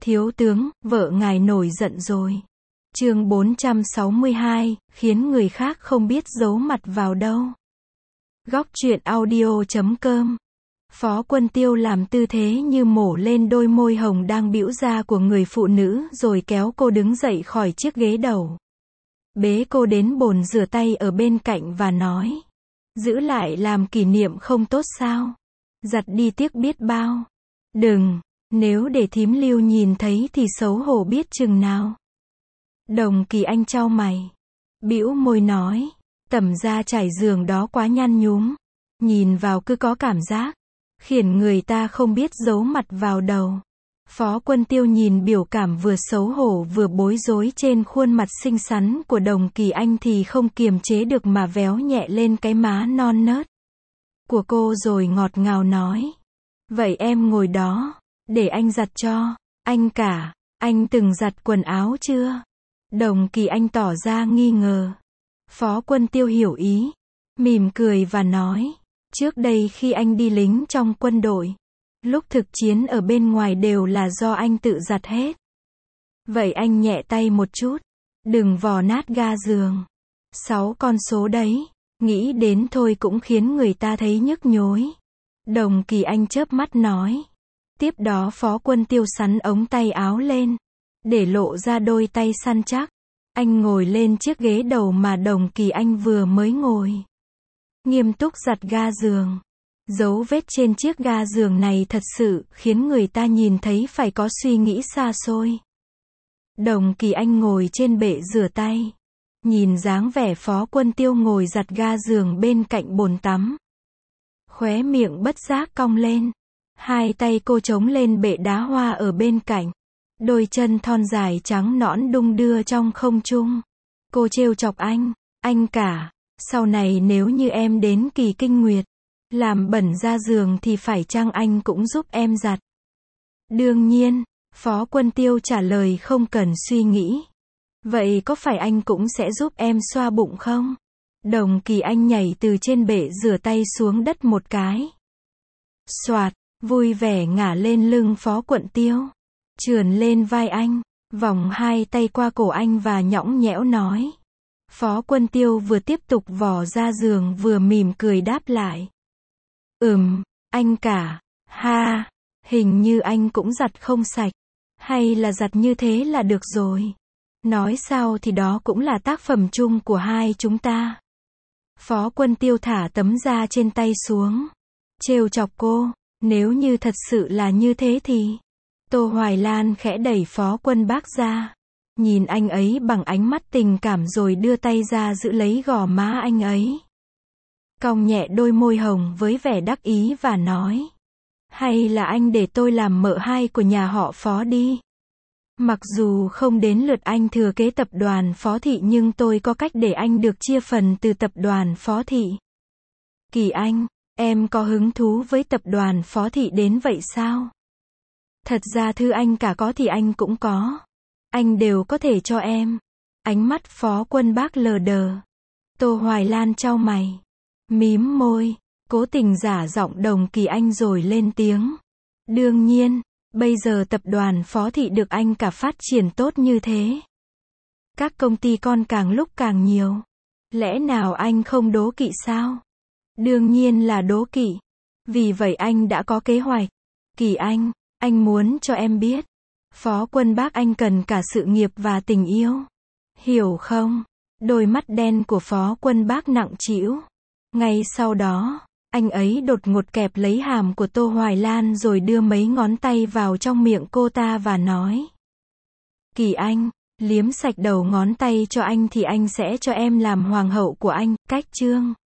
Thiếu tướng, vợ ngài nổi giận rồi. Chương 462, khiến người khác không biết giấu mặt vào đâu. Góc truyện audio.com. Phó Quân Tiêu làm tư thế như mổ lên đôi môi hồng đang bĩu ra của người phụ nữ rồi kéo cô đứng dậy khỏi chiếc ghế đầu. Bế cô đến bồn rửa tay ở bên cạnh và nói. Giữ lại làm kỷ niệm không tốt sao? Giặt đi tiếc biết bao. Đừng, nếu để thím Lưu nhìn thấy thì xấu hổ biết chừng nào. Đồng Kỳ Anh chau mày. Bĩu môi nói. Tẩm da trải giường đó quá nhăn nhúm. Nhìn vào cứ có cảm giác. Khiến người ta không biết giấu mặt vào đầu. Phó Quân Tiêu nhìn biểu cảm vừa xấu hổ vừa bối rối trên khuôn mặt xinh xắn của Đồng Kỳ Anh thì không kiềm chế được mà véo nhẹ lên cái má non nớt của cô rồi ngọt ngào nói. Vậy em ngồi đó, để anh giặt cho. Anh cả, anh từng giặt quần áo chưa? Đồng Kỳ Anh tỏ ra nghi ngờ. Phó Quân Tiêu hiểu ý, mỉm cười và nói. Trước đây khi anh đi lính trong quân đội, lúc thực chiến ở bên ngoài đều là do anh tự giặt hết. Vậy anh nhẹ tay một chút, đừng vò nát ga giường. 6 con số đấy, nghĩ đến thôi cũng khiến người ta thấy nhức nhối. Đồng Kỳ Anh chớp mắt nói. Tiếp đó Phó Quân Tiêu xắn ống tay áo lên, để lộ ra đôi tay săn chắc. Anh ngồi lên chiếc ghế đầu mà Đồng Kỳ Anh vừa mới ngồi. Nghiêm túc giặt ga giường. Dấu vết trên chiếc ga giường này thật sự khiến người ta nhìn thấy phải có suy nghĩ xa xôi. Đồng Kỳ Anh ngồi trên bệ rửa tay. Nhìn dáng vẻ Phó Quân Tiêu ngồi giặt ga giường bên cạnh bồn tắm. Khóe miệng bất giác cong lên. Hai tay cô chống lên bệ đá hoa ở bên cạnh. Đôi chân thon dài trắng nõn đung đưa trong không trung. Cô trêu chọc anh cả, sau này nếu như em đến kỳ kinh nguyệt, làm bẩn ra giường thì phải chăng anh cũng giúp em giặt? Đương nhiên, Phó Quân Tiêu trả lời không cần suy nghĩ. Vậy có phải anh cũng sẽ giúp em xoa bụng không? Đồng Kỳ Anh nhảy từ trên bệ rửa tay xuống đất một cái. Soạt, vui vẻ ngả lên lưng Phó Quân Tiêu. Trườn lên vai anh, vòng hai tay qua cổ anh và nhõng nhẽo nói. Phó Quân Tiêu vừa tiếp tục vò ra giường vừa mỉm cười đáp lại. Anh cả, ha, hình như anh cũng giặt không sạch. Hay là giặt như thế là được rồi. Nói sao thì đó cũng là tác phẩm chung của hai chúng ta. Phó Quân Tiêu thả tấm da trên tay xuống. Trêu chọc cô, nếu như thật sự là như thế thì... Tô Hoài Lan khẽ đẩy Phó Quân Bác ra. Nhìn anh ấy bằng ánh mắt tình cảm rồi đưa tay ra giữ lấy gò má anh ấy. Cong nhẹ đôi môi hồng với vẻ đắc ý và nói. Hay là anh để tôi làm mợ hai của nhà họ Phó đi. Mặc dù không đến lượt anh thừa kế tập đoàn Phó Thị nhưng tôi có cách để anh được chia phần từ tập đoàn Phó Thị. Kỳ Anh, em có hứng thú với tập đoàn Phó Thị đến vậy sao? Thật ra thứ anh cả có thì anh cũng có. Anh đều có thể cho em. Ánh mắt Phó Quân Bác lờ đờ. Tô Hoài Lan chau mày. Mím môi. Cố tình giả giọng Đồng Kỳ Anh rồi lên tiếng. Đương nhiên, bây giờ tập đoàn Phó Thị được anh cả phát triển tốt như thế. Các công ty con càng lúc càng nhiều. Lẽ nào anh không đố kỵ sao? Đương nhiên là đố kỵ. Vì vậy anh đã có kế hoạch. Kỳ anh muốn cho em biết. Phó Quân Bác anh cần cả sự nghiệp và tình yêu. Hiểu không? Đôi mắt đen của Phó Quân Bác nặng trĩu. Ngay sau đó, anh ấy đột ngột kẹp lấy hàm của Tô Hoài Lan rồi đưa mấy ngón tay vào trong miệng cô ta và nói. Kỳ Anh, liếm sạch đầu ngón tay cho anh thì anh sẽ cho em làm hoàng hậu của anh. Cách chương